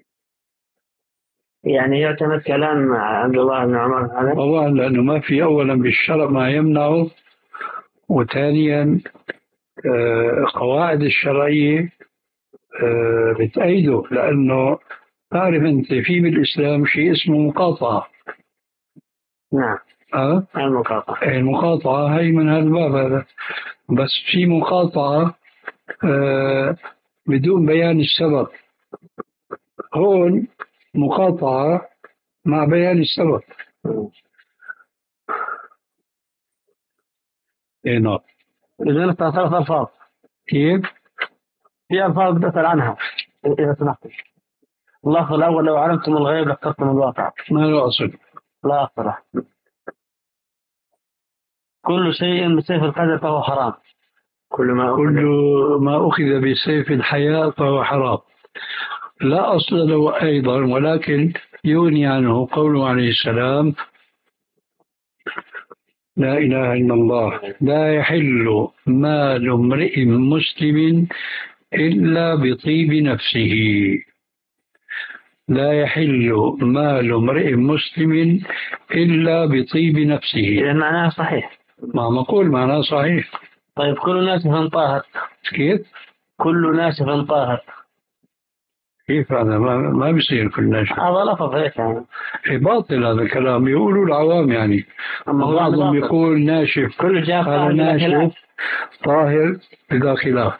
يعني يعتمد كلام عبد الله بن عمر هذا؟ طبعا، لأنه ما في أولا بالشرع ما يمنعه، وثانيا آه قواعد الشرعية آه بتأيده، لأنه تعرف أنت في بالإسلام شيء اسمه مقاطعة. نعم. أه؟ المقاطعة. المقاطعة هي من هذا الباب هذا، بس في مقاطعة آه بدون بيان السبب. هون مقاطعة مع بيان السبب. اي نعم. إذن ثلاث ألفاظ. كيف؟ في ألفاظ بسأل عنها إذا سمحت. اللفظ الأول: لو علمتم الغيب لاخترتم الواقع. ما له أصل. لا أصل. كل شيء بسيف القدر فهو حرام. كل ما كل ما أخذ بسيف الحياة فهو حرام. لا أصل له أيضا، ولكن يغني عنه قوله عليه السلام: لا إله إلا الله. لا يحل مال امرئ مسلم إلا بطيب نفسه. لا يحل مال امرئ مسلم إلا بطيب نفسه. إذا معناه صحيح. ما مقول معناه صحيح. طيب كل ناسف طاهر. كيف؟ كل ناسف طاهر. كيف هذا؟ ما, ما بيصير كل ناشف. هذا لفظ هيك يعني. باطل هذا الكلام، يقولوا العوام يعني. أما بعضهم يقول ناشف، كل جاف هذا ناشف طاهر بلا خلاف.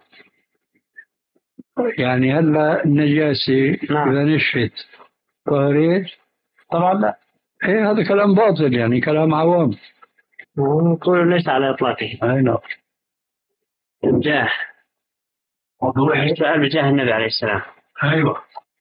يعني هلا النجاسة نعم. إذا نشفت طاهرين؟ طبعا لا. إيه هذا كلام باطل يعني، كلام عوام. كله ليس على إطلاقه. أي نعم. جاه. السؤال بجاه النبي عليه السلام. أيوة.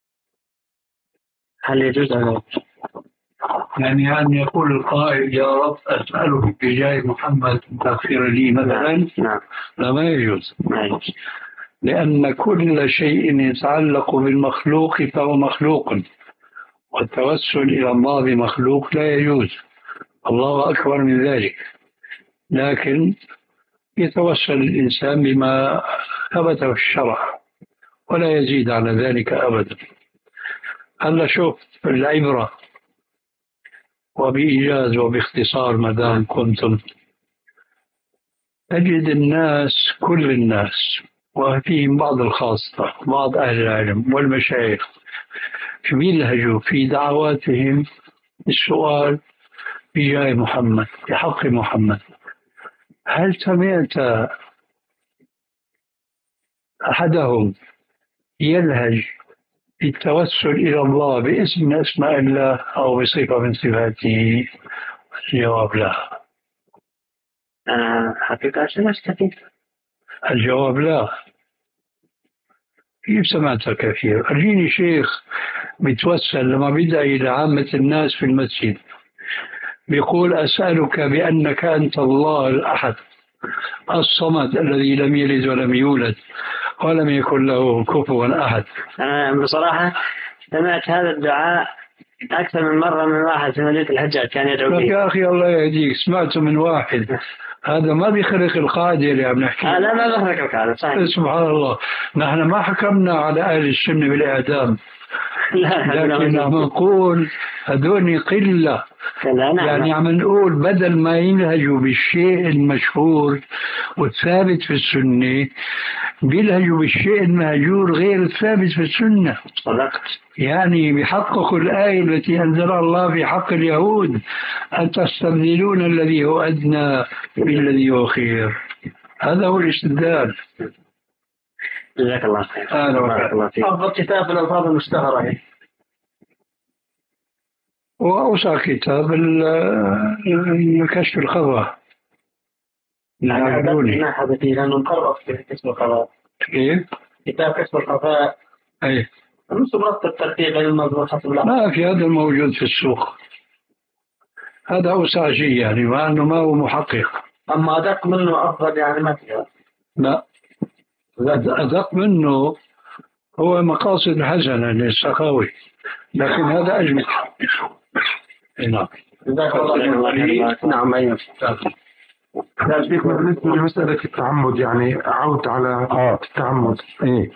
هل يجوز أن يعني أن يقول القائل يا رب أسألك بجاه محمد تغفر لي مثلا؟ نعم. لا، ما يجوز. ما يجوز. لأن كل شيء يتعلق بالمخلوق فهو مخلوق، والتوسل إلى الله بمخلوق لا يجوز. الله أكبر من ذلك. لكن يتوسل الإنسان بما ثبت في الشرع ولا يزيد على ذلك أبدا. هلا شوف العبرة وبإيجاز وباختصار مدام كنتم تجد الناس، كل الناس وفيهم بعض الخاصة بعض أهل العلم والمشايخ بيلهجوا في دعواتهم السؤال بجاه محمد بحق محمد. هل سمعت أحدهم يلهج في التوسل إلى الله باسم من أسماء الله أو بصفة من صفاته؟ الجواب لا. أنا حقيقة سمعت. الجواب لا. كيف سمعت كثير؟ أرجيني شيخ بيتوسل لما بدأ إلى عامة الناس في المسجد بيقول أسألك بأنك أنت الله الأحد الصمد الذي لم يلد ولم يولد ولم يكن له كفوا أحد. أنا بصراحة سمعت هذا الدعاء أكثر من مرة من واحد في مدينة الحجاج كان يدعو به. يا أخي الله يهديك، سمعته من واحد، هذا ما بيخرق القاعدة اللي عم نحكي. آه لا ما بيخرق القاعدة صحيح. سبحان الله، نحن ما حكمنا على أهل السنة بالإعدام، لكن عم نقول هذول قلة. يعني عم نقول بدل ما ينهجوا بالشيء المشهور والثابت في السنة بيلهجوا بالشيء المهجور غير الثابت في السنة. صدقت. يعني بيحققوا الآية التي أنزلها الله في حق اليهود أن تستبدلون الذي هو أدنى بالذي هو خير. هذا هو الاستدلال. جزاك الله خير. بارك الله فيك. أفضل كتاب الألفاظ المشتهرة وأوسع كتاب كشف الخفاء. يعني حدثي لأنه مقرب في كشف الخفاء. كيف؟ كتاب كشف الخفاء. أي. نص مرتب الترتيب غير المضبوط حسب الله. ما في هذا الموجود في السوق. هذا أوسع شيء يعني، مع أنه ما هو محقق. أما أدق منه أفضل يعني ما فيها. لا، أدق منه هو مقاصد حسنة للسخاوي، لكن هذا أجمل. نعم. جزاك الله خير. نعم أيوه. يا شيخ بالنسبة لمسألة التعمد، يعني عود على التعمد، إيه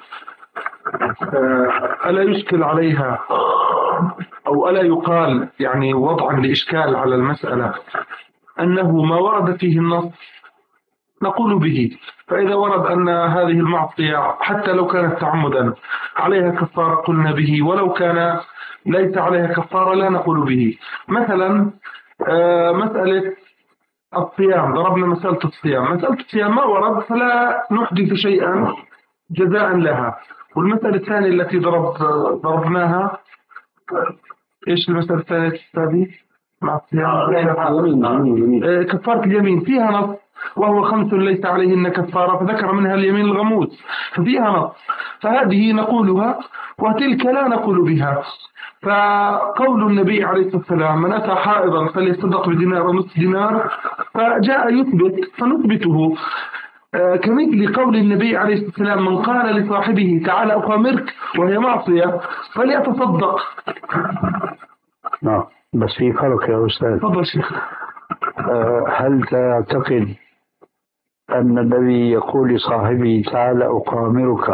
ألا يشكل عليها أو ألا يقال يعني وضعا لإشكال على المسألة أنه ما ورد فيه النص نقول به، فإذا ورد أن هذه المعصية حتى لو كانت تعمدا عليها كفارة قلنا به، ولو كان ليس عليها كفارة لا نقول به. مثلا مسألة الصيام، ضربنا مسألة الصيام، مسألة الصيام ما ورد فلا نحدث شيئا جزاء لها. والمسألة الثانية التي ضرب ضربناها، إيش المسألة الثانية هذه مع الصيام؟ كفارة اليمين فيها نص وهو خمس ليس عليهن كفارة، فذكر منها اليمين الغموس ففيها نص، فهذه نقولها وتلك لا نقول بها. فقول النبي عليه الصلاة والسلام من أتى حائضا فليصدق بدينار ونصف دينار، فجاء يثبت فنثبته. آه كمثل قول النبي عليه الصلاة والسلام من قال لصاحبه تعالى أخامرك وهي معصية فليتصدق. نعم، بس في فرق يا أستاذ. تفضل شيخ. هل تعتقد أن الذي يقول لصاحبه تعال أقامرك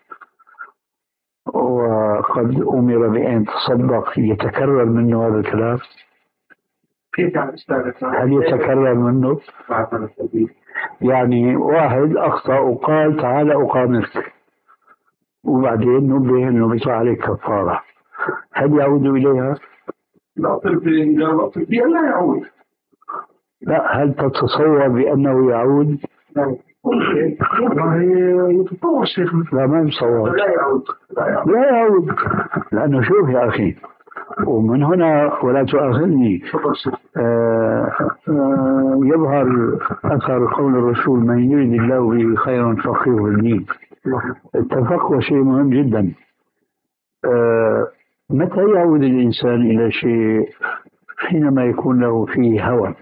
وقد أمر بأن تصدق يتكرر منه هذا الكلام؟ هل يتكرر منه؟ يعني واحد أخطأ وقال تعال أقامرك وبعدين نبه أنه بيطلع عليك كفارة، هل يعود إليها؟ لا لا يعود. لا، هل تتصور بأنه يعود؟ يتطور شيخنا. لا ما يتصور. لا يعود. لا يعود، لأنه شوف يا أخي، ومن هنا ولا تؤاخذني آه آه يظهر أثر قول الرسول من يريد الله به خيرا فقهه في الدين. التفقه شيء مهم جدا. آه متى يعود الإنسان إلى شيء؟ حينما يكون له فيه هوى.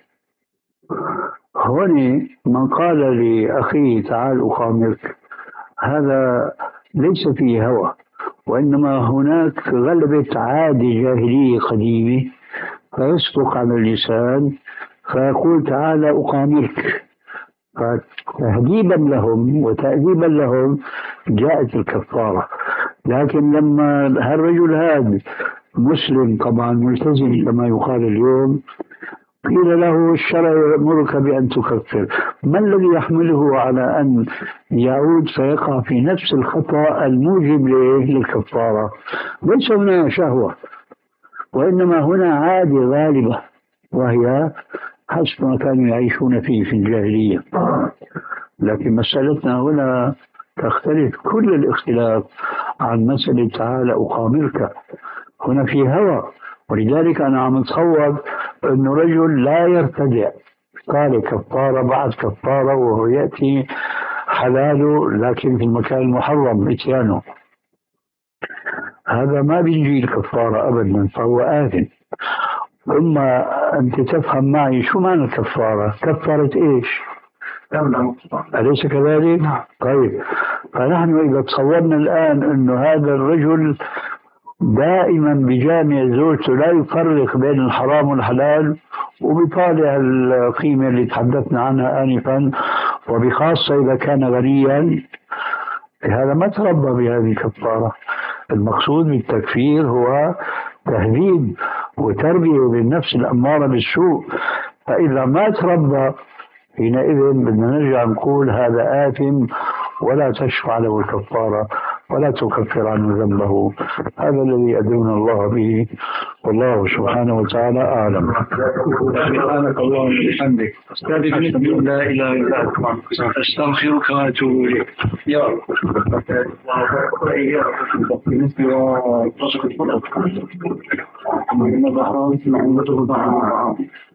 هوني من قال لأخيه تعال أقامرك هذا ليس فيه هوى، وإنما هناك غلبة عادة جاهلية قديمة فيصدق على اللسان فيقول تعال أقامرك، فتهذيبا لهم وتأديبا لهم جاءت الكفارة. لكن لما هالرجل هذا مسلم طبعا ملتزم كما يقال اليوم قيل له الشرع يأمرك بأن تكفر، ما الذي يحمله على أن يعود فيقع في نفس الخطأ الموجب للكفارة؟ ليس هنا شهوة، وإنما هنا عادة غالبة وهي حسب ما كانوا يعيشون فيه في الجاهلية. لكن مسألتنا هنا تختلف كل الاختلاف عن مسألة تعال أقامرك. هنا في هوى، ولذلك أنا عم أتصور أنه رجل لا يرتدع قال كفارة بعد كفارة وهو يأتي حلاله لكن في المكان المحرم إتيانه، هذا ما بيجي الكفارة أبدا، فهو آثم. إما أنت تفهم معي شو معنى الكفارة؟ كفارة إيش؟ أليس كذلك؟ طيب، فنحن إذا تصورنا الآن أنه هذا الرجل دائما بجامع زوجته لا يفرق بين الحرام والحلال وبطالع القيمة اللي تحدثنا عنها آنفا، وبخاصة إذا كان غنيا، هذا ما تربى بهذه الكفارة. المقصود بالتكفير هو تهذيب وتربية للنفس الأمارة بالسوء، فإذا ما تربى حينئذ بدنا نرجع نقول هذا آثم ولا تشفع له الكفارة ولا تكفر عنه ذنبه. هذا الذي أدعونا الله به، والله سبحانه وتعالى أعلم. سبحانك اللهم وبحمدك أشهد أن لا إله إلا أنت أستغفرك وأتوب إليك. يا رب. بالنسبة